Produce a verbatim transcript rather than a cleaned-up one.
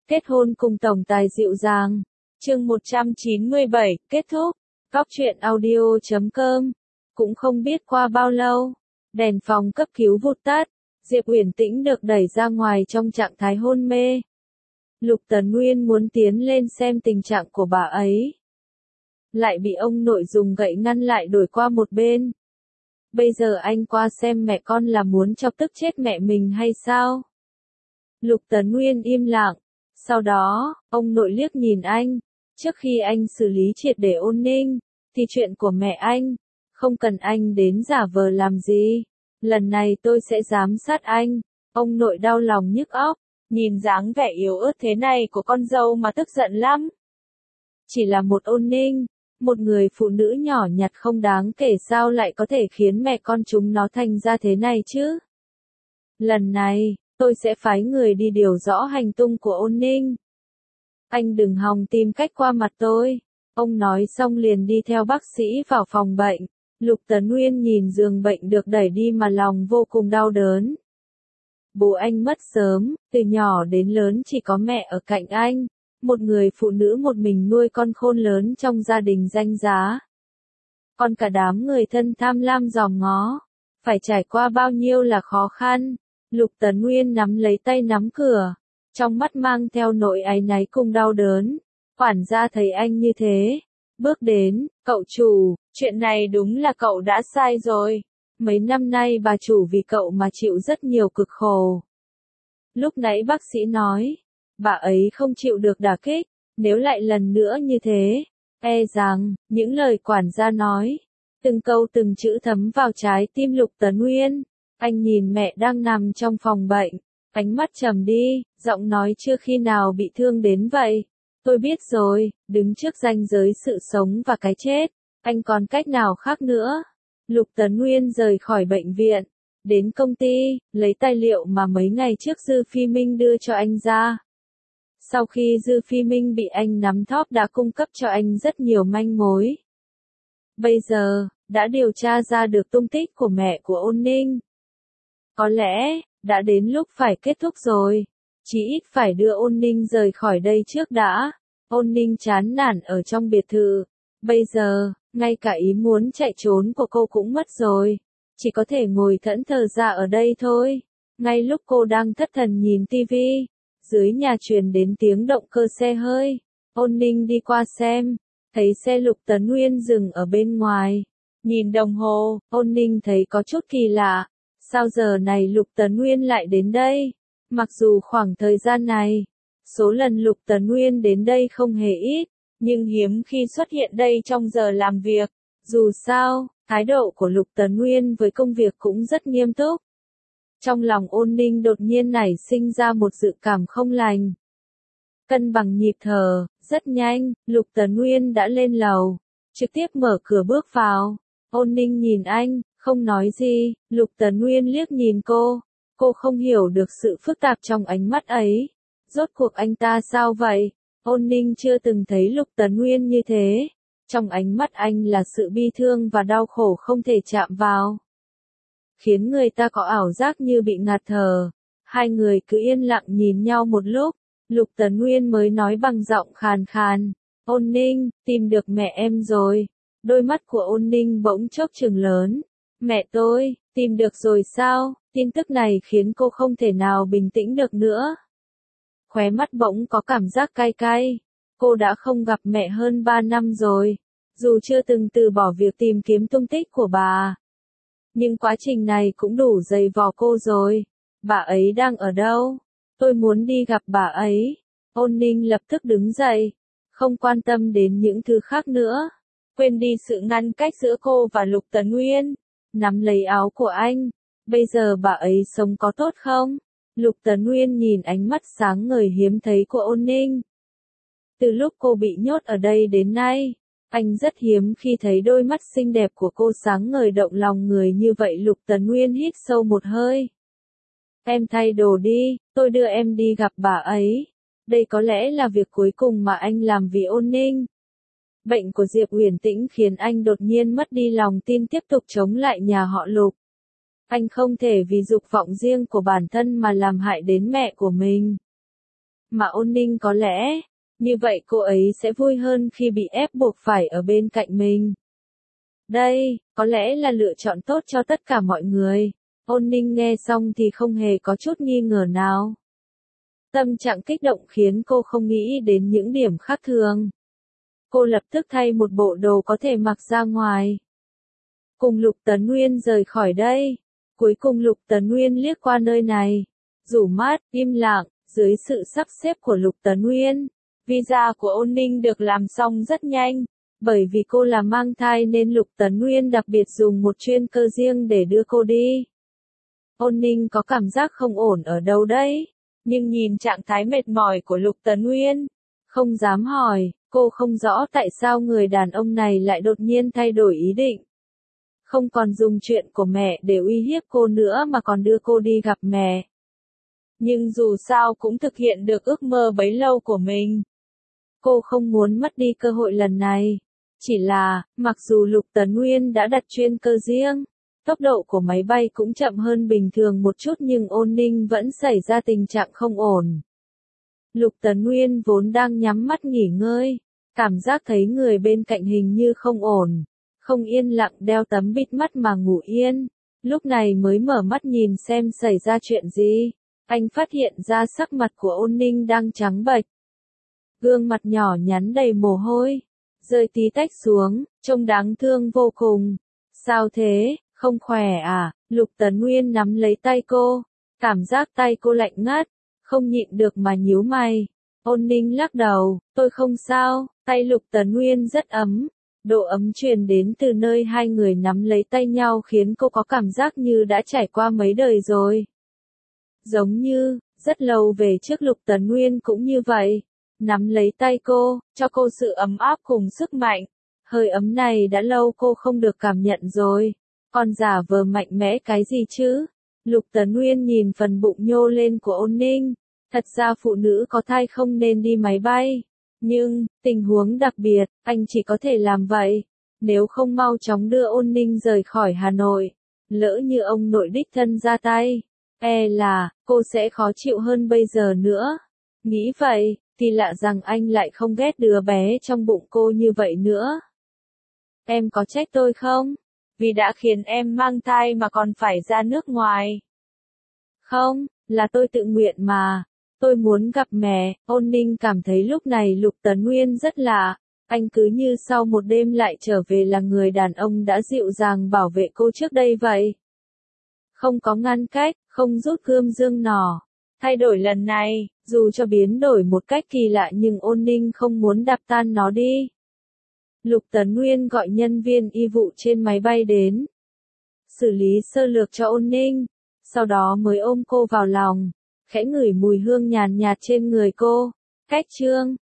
Kết hôn cùng tổng tài dịu dàng. Chương một trăm chín mươi bảy, kết thúc. Góc truyện audio chấm com. Cũng không biết qua bao lâu, đèn phòng cấp cứu vụt tắt, Diệp Uyển Tĩnh được đẩy ra ngoài trong trạng thái hôn mê. Lục Tấn Nguyên muốn tiến lên xem tình trạng của bà ấy, lại bị ông nội dùng gậy ngăn lại đổi qua một bên. Bây giờ anh qua xem mẹ con là muốn chọc tức chết mẹ mình hay sao? Lục Tấn Nguyên im lặng, sau đó, ông nội liếc nhìn anh, trước khi anh xử lý triệt để Ôn Ninh, thì chuyện của mẹ anh, không cần anh đến giả vờ làm gì, lần này tôi sẽ giám sát anh. Ông nội đau lòng nhức óc, nhìn dáng vẻ yếu ớt thế này của con dâu mà tức giận lắm. Chỉ là một Ôn Ninh, một người phụ nữ nhỏ nhặt không đáng kể sao lại có thể khiến mẹ con chúng nó thành ra thế này chứ? Lần này, tôi sẽ phái người đi điều rõ hành tung của Ôn Ninh. Anh đừng hòng tìm cách qua mặt tôi. Ông nói xong liền đi theo bác sĩ vào phòng bệnh. Lục Tấn Nguyên nhìn giường bệnh được đẩy đi mà lòng vô cùng đau đớn. Bố anh mất sớm, từ nhỏ đến lớn chỉ có mẹ ở cạnh anh. Một người phụ nữ một mình nuôi con khôn lớn trong gia đình danh giá. Còn cả đám người thân tham lam dòm ngó. Phải trải qua bao nhiêu là khó khăn. Lục Tấn Nguyên nắm lấy tay nắm cửa, trong mắt mang theo nỗi áy náy cùng đau đớn. Quản gia thấy anh như thế, bước đến, cậu chủ, chuyện này đúng là cậu đã sai rồi. Mấy năm nay bà chủ vì cậu mà chịu rất nhiều cực khổ. Lúc nãy bác sĩ nói, bà ấy không chịu được đả kích, nếu lại lần nữa như thế, e rằng, những lời quản gia nói, từng câu từng chữ thấm vào trái tim Lục Tấn Nguyên. Anh nhìn mẹ đang nằm trong phòng bệnh, ánh mắt trầm đi, giọng nói chưa khi nào bị thương đến vậy. Tôi biết rồi, đứng trước ranh giới sự sống và cái chết, anh còn cách nào khác nữa. Lục Tấn Nguyên rời khỏi bệnh viện, đến công ty, lấy tài liệu mà mấy ngày trước Dư Phi Minh đưa cho anh ra. Sau khi Dư Phi Minh bị anh nắm thóp đã cung cấp cho anh rất nhiều manh mối. Bây giờ, đã điều tra ra được tung tích của mẹ của Ôn Ninh. Có lẽ, đã đến lúc phải kết thúc rồi. Chỉ ít phải đưa Ôn Ninh rời khỏi đây trước đã. Ôn Ninh chán nản ở trong biệt thự. Bây giờ, ngay cả ý muốn chạy trốn của cô cũng mất rồi. Chỉ có thể ngồi thẫn thờ ra ở đây thôi. Ngay lúc cô đang thất thần nhìn tivi, dưới nhà truyền đến tiếng động cơ xe hơi. Ôn Ninh đi qua xem, thấy xe Lục Tấn Nguyên dừng ở bên ngoài. Nhìn đồng hồ, Ôn Ninh thấy có chút kỳ lạ. Sao giờ này Lục Tấn Nguyên lại đến đây? Mặc dù khoảng thời gian này, số lần Lục Tấn Nguyên đến đây không hề ít, nhưng hiếm khi xuất hiện đây trong giờ làm việc. Dù sao, thái độ của Lục Tấn Nguyên với công việc cũng rất nghiêm túc. Trong lòng Ôn Ninh đột nhiên nảy sinh ra một dự cảm không lành. Cân bằng nhịp thở, rất nhanh, Lục Tấn Nguyên đã lên lầu, trực tiếp mở cửa bước vào. Ôn Ninh nhìn anh, không nói gì. Lục Tấn Nguyên liếc nhìn cô, cô không hiểu được sự phức tạp trong ánh mắt ấy. Rốt cuộc anh ta sao vậy? Ôn Ninh chưa từng thấy Lục Tấn Nguyên như thế. Trong ánh mắt anh là sự bi thương và đau khổ không thể chạm vào, khiến người ta có ảo giác như bị ngạt thở. Hai người cứ yên lặng nhìn nhau một lúc, Lục Tấn Nguyên mới nói bằng giọng khàn khàn, Ôn Ninh, tìm được mẹ em rồi. Đôi mắt của Ôn Ninh bỗng chốc trừng lớn. Mẹ tôi, tìm được rồi sao? Tin tức này khiến cô không thể nào bình tĩnh được nữa. Khóe mắt bỗng có cảm giác cay cay. Cô đã không gặp mẹ hơn ba năm rồi. Dù chưa từng từ bỏ việc tìm kiếm tung tích của bà, nhưng quá trình này cũng đủ dày vò cô rồi. Bà ấy đang ở đâu? Tôi muốn đi gặp bà ấy. Ôn Ninh lập tức đứng dậy, không quan tâm đến những thứ khác nữa. Quên đi sự ngăn cách giữa cô và Lục Tấn Nguyên. Nắm lấy áo của anh. Bây giờ bà ấy sống có tốt không? Lục Tấn Nguyên nhìn ánh mắt sáng ngời hiếm thấy của Ôn Ninh. Từ lúc cô bị nhốt ở đây đến nay, anh rất hiếm khi thấy đôi mắt xinh đẹp của cô sáng ngời động lòng người như vậy. Lục Tấn Nguyên hít sâu một hơi. Em thay đồ đi, tôi đưa em đi gặp bà ấy. Đây có lẽ là việc cuối cùng mà anh làm vì Ôn Ninh. Bệnh của Diệp Uyển Tĩnh khiến anh đột nhiên mất đi lòng tin tiếp tục chống lại nhà họ Lục. Anh không thể vì dục vọng riêng của bản thân mà làm hại đến mẹ của mình. mà Ôn Ninh có lẽ, như vậy cô ấy sẽ vui hơn khi bị ép buộc phải ở bên cạnh mình. Đây, có lẽ là lựa chọn tốt cho tất cả mọi người. Ôn Ninh nghe xong thì không hề có chút nghi ngờ nào. Tâm trạng kích động khiến cô không nghĩ đến những điểm khác thường. Cô lập tức thay một bộ đồ có thể mặc ra ngoài. Cùng Lục Tấn Nguyên rời khỏi đây. Cuối cùng Lục Tấn Nguyên liếc qua nơi này. Rủ mắt, im lặng, dưới sự sắp xếp của Lục Tấn Nguyên. Visa của Ôn Ninh được làm xong rất nhanh. Bởi vì cô là mang thai nên Lục Tấn Nguyên đặc biệt dùng một chuyên cơ riêng để đưa cô đi. Ôn Ninh có cảm giác không ổn ở đâu đấy. Nhưng nhìn trạng thái mệt mỏi của Lục Tấn Nguyên, không dám hỏi, cô không rõ tại sao người đàn ông này lại đột nhiên thay đổi ý định. Không còn dùng chuyện của mẹ để uy hiếp cô nữa mà còn đưa cô đi gặp mẹ. Nhưng dù sao cũng thực hiện được ước mơ bấy lâu của mình. Cô không muốn mất đi cơ hội lần này. Chỉ là, mặc dù Lục Tấn Nguyên đã đặt chuyên cơ riêng, tốc độ của máy bay cũng chậm hơn bình thường một chút nhưng Ôn Ninh vẫn xảy ra tình trạng không ổn. Lục Tấn Nguyên vốn đang nhắm mắt nghỉ ngơi, cảm giác thấy người bên cạnh hình như không ổn, không yên lặng đeo tấm bịt mắt mà ngủ yên. Lúc này mới mở mắt nhìn xem xảy ra chuyện gì, anh phát hiện ra sắc mặt của Ôn Ninh đang trắng bệch. Gương mặt nhỏ nhắn đầy mồ hôi, rơi tí tách xuống, trông đáng thương vô cùng. Sao thế, không khỏe à? Lục Tấn Nguyên nắm lấy tay cô, cảm giác tay cô lạnh ngắt, không nhịn được mà nhíu mày. Ôn Ninh lắc đầu, tôi không sao, tay Lục Tấn Nguyên rất ấm. Độ ấm truyền đến từ nơi hai người nắm lấy tay nhau khiến cô có cảm giác như đã trải qua mấy đời rồi. Giống như, rất lâu về trước Lục Tấn Nguyên cũng như vậy. Nắm lấy tay cô, cho cô sự ấm áp cùng sức mạnh. Hơi ấm này đã lâu cô không được cảm nhận rồi. Còn giả vờ mạnh mẽ cái gì chứ? Lục Tấn Nguyên nhìn phần bụng nhô lên của Ôn Ninh. Thật ra phụ nữ có thai không nên đi máy bay. Nhưng, tình huống đặc biệt, anh chỉ có thể làm vậy. Nếu không mau chóng đưa Ôn Ninh rời khỏi Hà Nội. Lỡ như ông nội đích thân ra tay. E là, cô sẽ khó chịu hơn bây giờ nữa. Nghĩ vậy, thì lạ rằng anh lại không ghét đứa bé trong bụng cô như vậy nữa. Em có trách tôi không? Vì đã khiến em mang thai mà còn phải ra nước ngoài. Không, là tôi tự nguyện mà. Tôi muốn gặp mẹ. Ôn Ninh cảm thấy lúc này Lục Tấn Nguyên rất lạ. Anh cứ như sau một đêm lại trở về là người đàn ông đã dịu dàng bảo vệ cô trước đây vậy. Không có ngăn cách, không rút gươm dương nỏ. Thay đổi lần này, dù cho biến đổi một cách kỳ lạ nhưng Ôn Ninh không muốn đạp tan nó đi. Lục Tấn Nguyên gọi nhân viên y vụ trên máy bay đến. Xử lý sơ lược cho Ôn Ninh. Sau đó mới ôm cô vào lòng. Khẽ ngửi mùi hương nhàn nhạt trên người cô. Cách trương,